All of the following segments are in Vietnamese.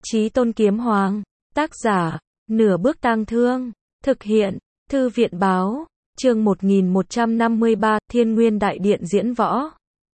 Chí Tôn Kiếm Hoàng. Tác giả, Nửa Bước Tang Thương. Thực hiện, Thư viện Báo. Chương 1153, Thiên Nguyên Đại Điện diễn võ.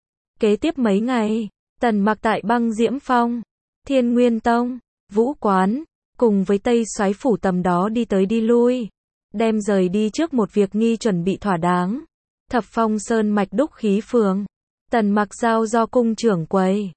Kế tiếp mấy ngày, Tần Mặc tại Băng Diễm Phong, Thiên Nguyên Tông, Vũ Quán, cùng với Tây Soái phủ tầm đó đi tới đi lui, đem rời đi trước một việc nghi chuẩn bị thỏa đáng. Thập Phong Sơn mạch đúc khí phường, Tần Mặc giao do cung trưởng quầy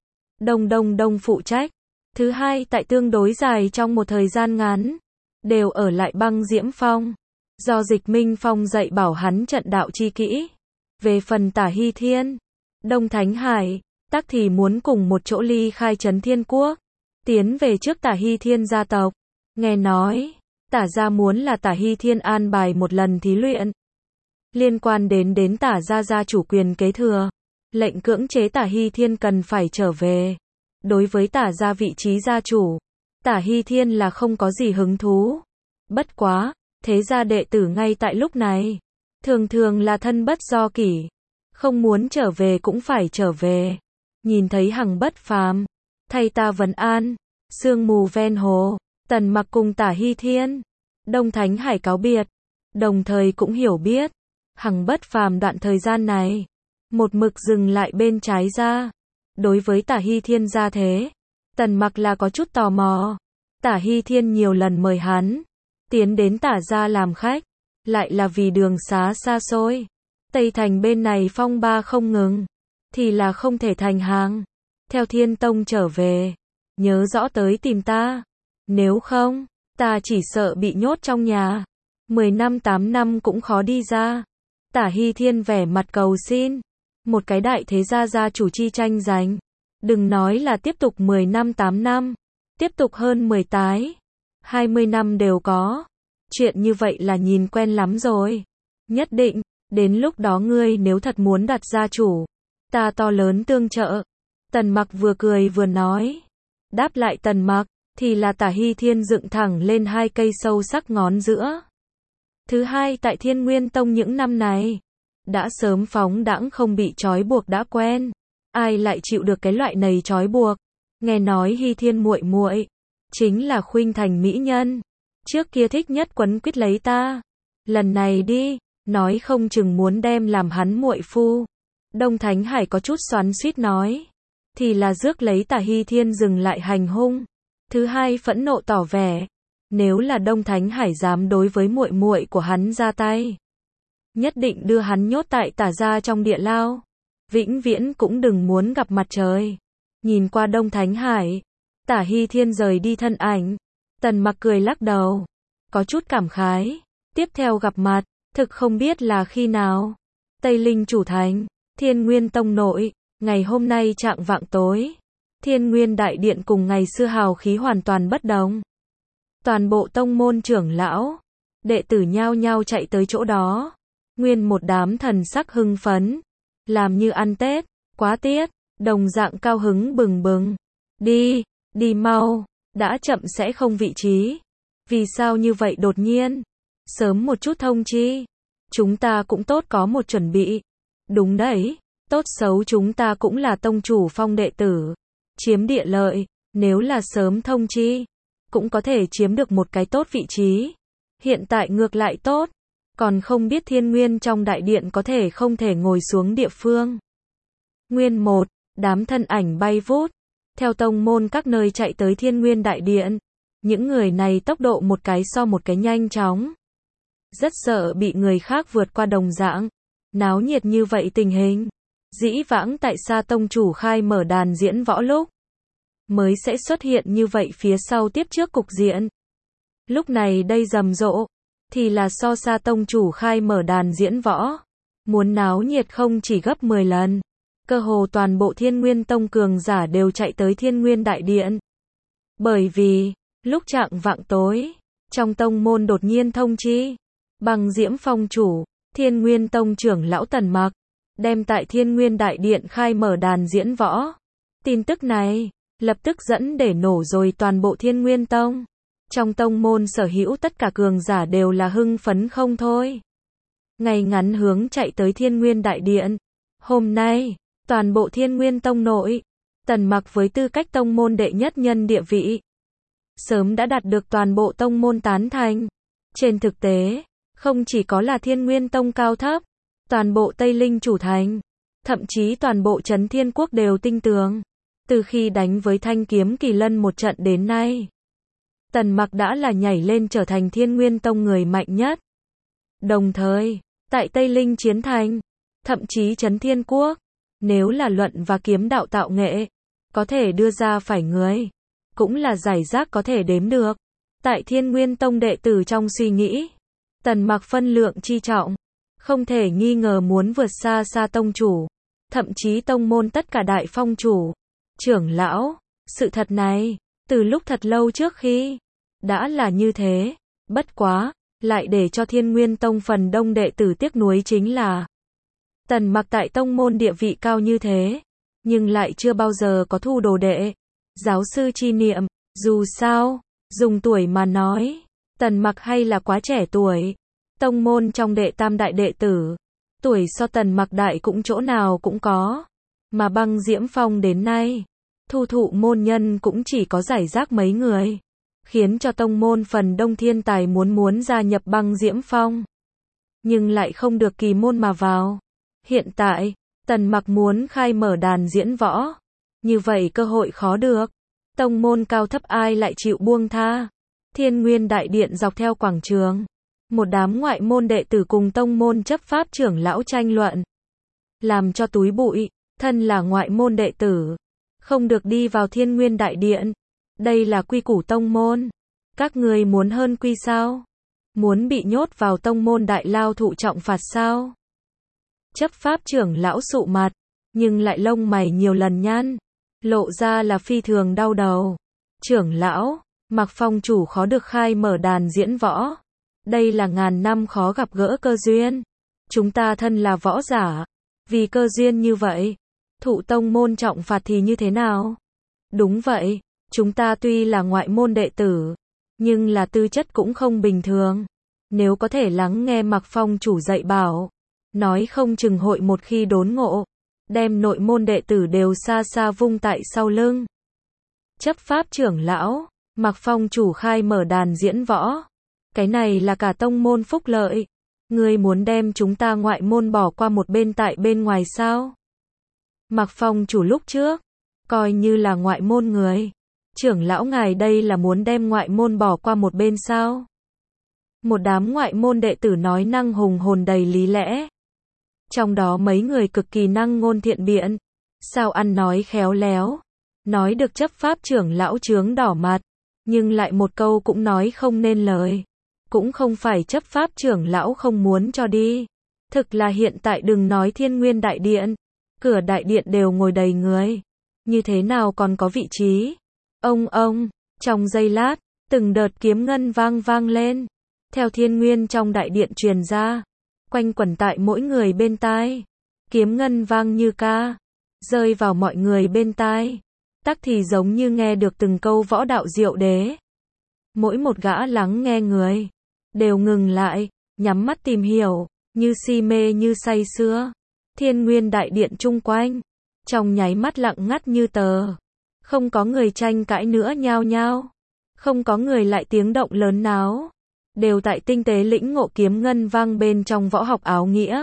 Đông phụ trách. Thứ hai tại tương đối dài trong một thời gian ngắn, đều ở lại Băng Diễm Phong, do Dịch Minh Phong dạy bảo hắn trận đạo chi kỹ. Về phần Tả Hy Thiên, Đông Thánh Hải, tắc thì muốn cùng một chỗ ly khai Trấn Thiên Quốc, tiến về trước Tả Hy Thiên gia tộc. Nghe nói, Tả gia muốn là Tả Hy Thiên an bài một lần thí luyện, liên quan đến Tả gia gia chủ quyền kế thừa, lệnh cưỡng chế Tả Hy Thiên cần phải trở về. Đối với Tả gia vị trí gia chủ, Tả Hy Thiên là không có gì hứng thú. Bất quá, thế gia đệ tử ngay tại lúc này, thường là thân bất do kỷ, không muốn trở về cũng phải trở về. Nhìn thấy Hằng Bất Phàm, thay ta vấn an. Sương mù ven hồ, Tần Mặc cùng Tả Hy Thiên, Đông Thánh Hải cáo biệt, đồng thời cũng hiểu biết, Hằng Bất Phàm đoạn thời gian này, một mực dừng lại bên trái gia. Đối với Tả Hy Thiên gia thế, Tần Mặc là có chút tò mò. Tả Hy Thiên nhiều lần mời hắn tiến đến Tả gia làm khách, lại là vì đường xá xa xôi, Tây Thành bên này phong ba không ngừng, thì là không thể thành hàng. Theo Thiên Tông trở về, nhớ rõ tới tìm ta, nếu không, ta chỉ sợ bị nhốt trong nhà, 10 năm 8 năm cũng khó đi ra. Tả Hy Thiên vẻ mặt cầu xin, một cái đại thế gia gia chủ chi tranh giành, đừng nói là tiếp tục 10 năm 8 năm, tiếp tục hơn 10 tái, 20 năm đều có. Chuyện như vậy là nhìn quen lắm rồi. Nhất định, đến lúc đó ngươi nếu thật muốn đặt gia chủ, ta to lớn tương trợ. Tần Mặc vừa cười vừa nói. Đáp lại Tần Mặc, thì là Tả Hy Thiên dựng thẳng lên hai cây sâu sắc ngón giữa. Thứ hai tại Thiên Nguyên Tông những năm này, đã sớm phóng đãng không bị trói buộc đã quen. Ai lại chịu được cái loại này trói buộc. Nghe nói Hy Thiên muội muội chính là Khuynh Thành mỹ nhân, trước kia thích nhất quấn quýt lấy ta. Lần này đi, nói không chừng muốn đem làm hắn muội phu. Đông Thánh Hải có chút xoắn xuýt nói, thì là rước lấy Tả Hy Thiên dừng lại hành hung. Thứ hai phẫn nộ tỏ vẻ, nếu là Đông Thánh Hải dám đối với muội muội của hắn ra tay, nhất định đưa hắn nhốt tại Tả gia trong địa lao, vĩnh viễn cũng đừng muốn gặp mặt trời. Nhìn qua Đông Thánh Hải, Tả Hy Thiên rời đi thân ảnh, Tần Mặc cười lắc đầu, có chút cảm khái. Tiếp theo gặp mặt, thực không biết là khi nào. Tây Linh chủ thành, Thiên Nguyên Tông nội, ngày hôm nay chạng vạng tối, Thiên Nguyên Đại Điện cùng ngày xưa hào khí hoàn toàn bất đồng. Toàn bộ tông môn trưởng lão, đệ tử nhao nhao chạy tới chỗ đó, nguyên một đám thần sắc hưng phấn, làm như ăn Tết, quá tiết, đồng dạng cao hứng bừng bừng. Đi mau, đã chậm sẽ không vị trí. Vì sao như vậy đột nhiên? Sớm một chút thông chi, chúng ta cũng tốt có một chuẩn bị. Đúng đấy, tốt xấu chúng ta cũng là tông chủ phong đệ tử, chiếm địa lợi, nếu là sớm thông chi, cũng có thể chiếm được một cái tốt vị trí. Hiện tại ngược lại tốt, còn không biết Thiên Nguyên trong đại điện có thể không thể ngồi xuống địa phương. Nguyên một, đám thân ảnh bay vút, theo tông môn các nơi chạy tới Thiên Nguyên đại điện. Những người này tốc độ một cái so một cái nhanh chóng, rất sợ bị người khác vượt qua đồng dạng. Náo nhiệt như vậy tình hình, dĩ vãng tại Sa tông chủ khai mở đàn diễn võ lúc, mới sẽ xuất hiện như vậy phía sau tiếp trước cục diện. Lúc này đây rầm rộ, thì là so Sa tông chủ khai mở đàn diễn võ, muốn náo nhiệt không chỉ gấp 10 lần. Cơ hồ toàn bộ Thiên Nguyên Tông cường giả đều chạy tới Thiên Nguyên đại điện. Bởi vì, lúc chạng vạng tối, trong tông môn đột nhiên thông chi, Băng Diễm Phong chủ, Thiên Nguyên Tông trưởng lão Tần Mặc, đem tại Thiên Nguyên đại điện khai mở đàn diễn võ. Tin tức này, lập tức dẫn để nổ rồi toàn bộ Thiên Nguyên Tông. Trong tông môn sở hữu tất cả cường giả đều là hưng phấn không thôi. Ngày ngắn hướng chạy tới Thiên Nguyên đại điện. Hôm nay, toàn bộ Thiên Nguyên Tông nội, Tần Mặc với tư cách tông môn đệ nhất nhân địa vị, sớm đã đạt được toàn bộ tông môn tán thành. Trên thực tế, không chỉ có là Thiên Nguyên Tông cao thấp, toàn bộ Tây Linh chủ thành, thậm chí toàn bộ Chấn Thiên Quốc đều tinh tường. Từ khi đánh với Thanh Kiếm Kỳ Lân một trận đến nay, Tần Mặc đã là nhảy lên trở thành Thiên Nguyên Tông người mạnh nhất. Đồng thời, tại Tây Linh Chiến Thành, thậm chí Chấn Thiên Quốc, nếu là luận và kiếm đạo tạo nghệ, có thể đưa ra phải người, cũng là giải rác có thể đếm được. Tại Thiên Nguyên Tông đệ tử trong suy nghĩ, Tần Mặc phân lượng chi trọng, không thể nghi ngờ muốn vượt xa xa tông chủ, thậm chí tông môn tất cả đại phong chủ, trưởng lão. Sự thật này, từ lúc thật lâu trước khi, đã là như thế. Bất quá, lại để cho Thiên Nguyên Tông phần đông đệ tử tiếc nuối chính là Tần Mặc tại tông môn địa vị cao như thế, nhưng lại chưa bao giờ có thu đồ đệ, giáo sư chi niệm. Dù sao, dùng tuổi mà nói, Tần Mặc hay là quá trẻ tuổi. Tông môn trong đệ tam đại đệ tử, tuổi so Tần Mặc đại cũng chỗ nào cũng có. Mà Băng Diễm Phong đến nay, thu thụ môn nhân cũng chỉ có rải rác mấy người, khiến cho tông môn phần đông thiên tài muốn gia nhập Băng Diễm Phong, nhưng lại không được kỳ môn mà vào. Hiện tại, Tần Mặc muốn khai mở đàn diễn võ, như vậy cơ hội khó được. Tông môn cao thấp ai lại chịu buông tha. Thiên Nguyên Đại Điện dọc theo quảng trường, một đám ngoại môn đệ tử cùng tông môn chấp pháp trưởng lão tranh luận, làm cho túi bụi. Thân là ngoại môn đệ tử, không được đi vào Thiên Nguyên Đại Điện. Đây là quy củ tông môn. Các người muốn hơn quy sao? Muốn bị nhốt vào tông môn đại lao thụ trọng phạt sao? Chấp pháp trưởng lão sụ mặt, nhưng lại lông mày nhiều lần nhăn, lộ ra là phi thường đau đầu. Trưởng lão, Mặc Phong chủ khó được khai mở đàn diễn võ. Đây là ngàn năm khó gặp gỡ cơ duyên. Chúng ta thân là võ giả, vì cơ duyên như vậy, thụ tông môn trọng phạt thì như thế nào? Đúng vậy, chúng ta tuy là ngoại môn đệ tử, nhưng là tư chất cũng không bình thường. Nếu có thể lắng nghe Mặc Phong chủ dạy bảo, nói không chừng hội một khi đốn ngộ, đem nội môn đệ tử đều xa xa vung tại sau lưng. Chấp pháp trưởng lão, Mặc Phong chủ khai mở đàn diễn võ. Cái này là cả tông môn phúc lợi. Ngươi muốn đem chúng ta ngoại môn bỏ qua một bên tại bên ngoài sao? Mặc Phong chủ lúc trước, coi như là ngoại môn người. Trưởng lão ngài đây là muốn đem ngoại môn bỏ qua một bên sao? Một đám ngoại môn đệ tử nói năng hùng hồn đầy lý lẽ. Trong đó mấy người cực kỳ năng ngôn thiện biện, sao ăn nói khéo léo, nói được chấp pháp trưởng lão chướng đỏ mặt, nhưng lại một câu cũng nói không nên lời. Cũng không phải chấp pháp trưởng lão không muốn cho đi. Thực là hiện tại đừng nói Thiên Nguyên Đại Điện, cửa đại điện đều ngồi đầy người. Như thế nào còn có vị trí? Ông, trong giây lát, từng đợt kiếm ngân vang lên. Theo Thiên Nguyên trong đại điện truyền ra, quanh quẩn tại mỗi người bên tai. Kiếm ngân vang như ca, rơi vào mọi người bên tai. Tắc thì giống như nghe được từng câu võ đạo diệu đế. Mỗi một gã lắng nghe người, đều ngừng lại, nhắm mắt tìm hiểu, như si mê như say sưa. Thiên Nguyên Đại Điện chung quanh, trong nháy mắt lặng ngắt như tờ. Không có người tranh cãi nữa nhao nhao. Không có người lại tiếng động lớn náo. Đều tại tinh tế lĩnh ngộ kiếm ngân vang bên trong võ học áo nghĩa.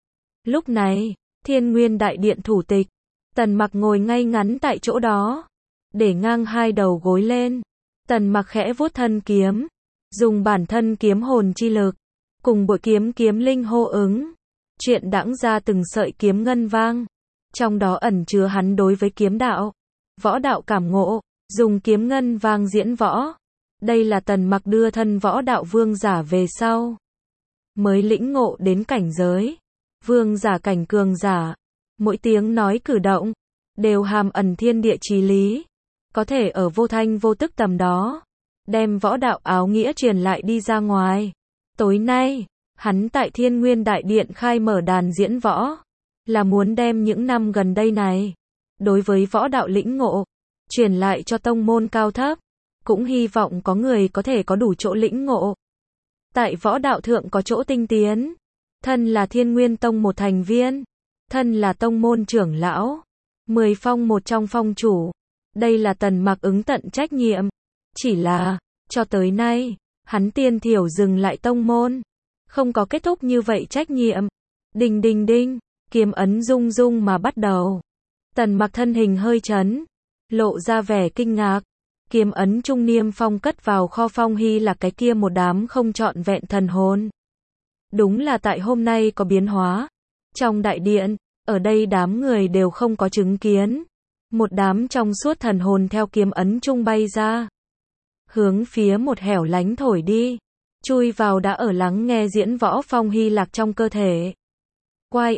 Lúc này, Thiên Nguyên Đại Điện thủ tịch, Tần Mặc ngồi ngay ngắn tại chỗ đó, để ngang hai đầu gối lên. Tần Mặc khẽ vuốt thân kiếm, dùng bản thân kiếm hồn chi lực, cùng bội kiếm linh hô ứng, chuyện đãng ra từng sợi kiếm ngân vang, trong đó ẩn chứa hắn đối với kiếm đạo, võ đạo cảm ngộ, dùng kiếm ngân vang diễn võ. Đây là Tần Mặc đưa thân võ đạo vương giả về sau, mới lĩnh ngộ đến cảnh giới vương giả cảnh cường giả. Mỗi tiếng nói cử động, đều hàm ẩn thiên địa chí lý, có thể ở vô thanh vô tức tầm đó, đem võ đạo áo nghĩa truyền lại đi ra ngoài. Tối nay, hắn tại Thiên Nguyên Đại Điện khai mở đàn diễn võ, là muốn đem những năm gần đây này, đối với võ đạo lĩnh ngộ, truyền lại cho tông môn cao thấp, cũng hy vọng có người có thể có đủ chỗ lĩnh ngộ. Tại võ đạo thượng có chỗ tinh tiến, thân là Thiên Nguyên Tông một thành viên, thân là tông môn trưởng lão, 10 phong một trong phong chủ, đây là Tần Mặc ứng tận trách nhiệm. Chỉ là, cho tới nay, hắn tiên thiểu dừng lại tông môn. Không có kết thúc như vậy trách nhiệm. Đinh đinh đinh, kiếm ấn rung rung mà bắt đầu. Tần Mặc thân hình hơi chấn, lộ ra vẻ kinh ngạc. Kiếm ấn trung niêm phong cất vào kho Phong Hy là cái kia một đám không trọn vẹn thần hồn. Đúng là tại hôm nay có biến hóa. Trong đại điện, ở đây đám người đều không có chứng kiến. Một đám trong suốt thần hồn theo kiếm ấn trung bay ra. Hướng phía một hẻo lánh thổi đi. Chui vào đã ở lắng nghe diễn võ Phong Hy Lạc trong cơ thể. Quai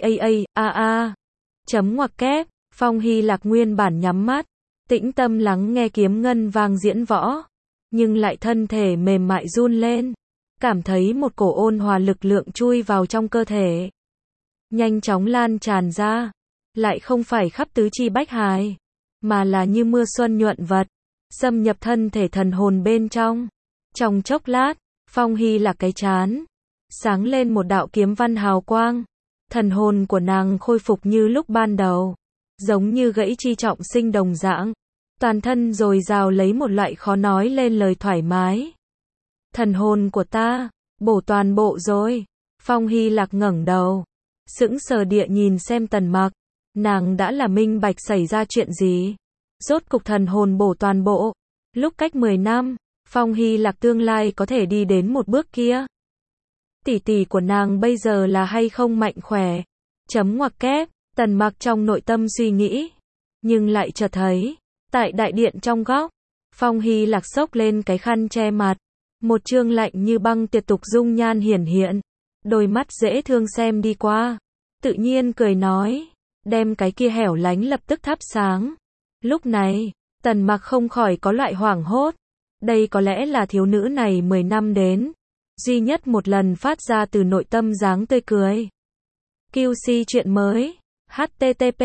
chấm ngoặc kép, Phong Hy Lạc nguyên bản nhắm mắt. Tĩnh tâm lắng nghe kiếm ngân vang diễn võ. Nhưng lại thân thể mềm mại run lên. Cảm thấy một cổ ôn hòa lực lượng chui vào trong cơ thể. Nhanh chóng lan tràn ra. Lại không phải khắp tứ chi bách hài. Mà là như mưa xuân nhuận vật. Xâm nhập thân thể thần hồn bên trong. Trong chốc lát, Phong Hy là cái chán. Sáng lên một đạo kiếm văn hào quang. Thần hồn của nàng khôi phục như lúc ban đầu. Giống như gãy chi trọng sinh đồng dạng. Toàn thân dồi dào lấy một loại khó nói lên lời thoải mái. Thần hồn của ta, bổ toàn bộ rồi. Phong Hy Lạc ngẩng đầu. Sững sờ địa nhìn xem Tần Mặc. Nàng đã là minh bạch xảy ra chuyện gì. Rốt cục thần hồn bổ toàn bộ. Lúc cách 10 năm, Phong Hy Lạc tương lai có thể đi đến một bước kia. Tỷ tỷ của nàng bây giờ là hay không mạnh khỏe. Chấm ngoặc kép, Tần Mặc trong nội tâm suy nghĩ. Nhưng lại chợt thấy, tại đại điện trong góc, Phong Hy Lạc xốc lên cái khăn che mặt. Một trương lạnh như băng tuyệt tục dung nhan hiển hiện. Đôi mắt dễ thương xem đi qua. Tự nhiên cười nói. Đem cái kia hẻo lánh lập tức thắp sáng. Lúc này, Tần Mặc không khỏi có loại hoảng hốt. Đây có lẽ là thiếu nữ này 10 năm đến. Duy nhất một lần phát ra từ nội tâm dáng tươi cười. QC chuyện mới. http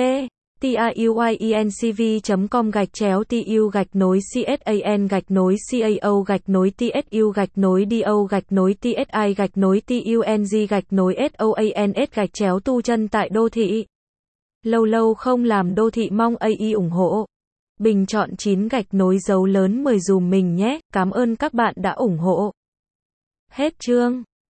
tu chân tại đô thị. Lâu lâu không làm đô thị mong AI ủng hộ. Bình chọn 9 dấu lớn 10 dùm mình nhé. Cảm ơn các bạn đã ủng hộ. Hết chương.